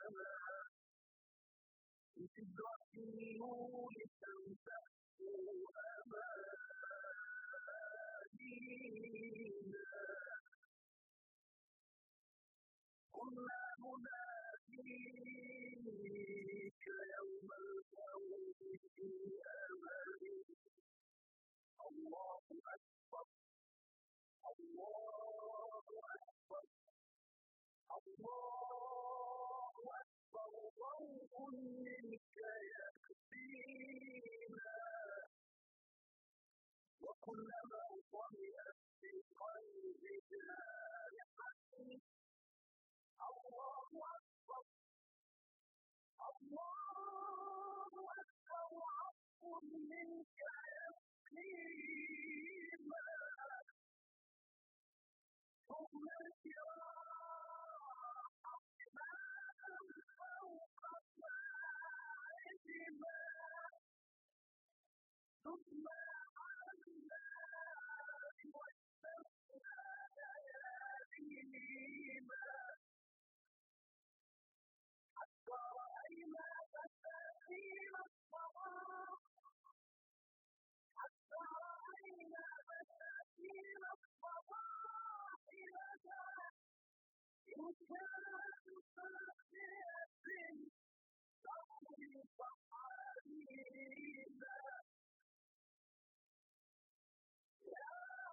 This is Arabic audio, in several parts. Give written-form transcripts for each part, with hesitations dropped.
بسدرة النور تنتهي أمانينا كنا نناديك يوم الفوز في أمان الله أكبر الله أكبر الله أكبر روح منك يكفينا وكلما طمئت في القلب جارحة الله أكبر الله أكبر عفو منك يكفينا ثم الفراق فوق صائبنا ثم عنا واستغنى ليالينا حتى رأينا مساكين الصباح حتى رأينا مساكين الصباح لنا إن كانت سافية تروي صحارينا يا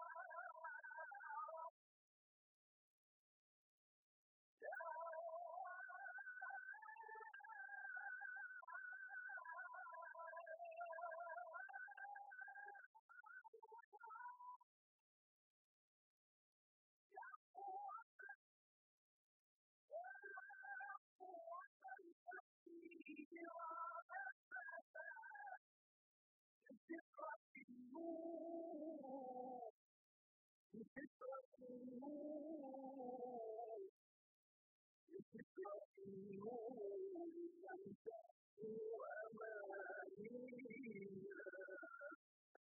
بفكرة النور بفكرة النور بفكرة النور تمتد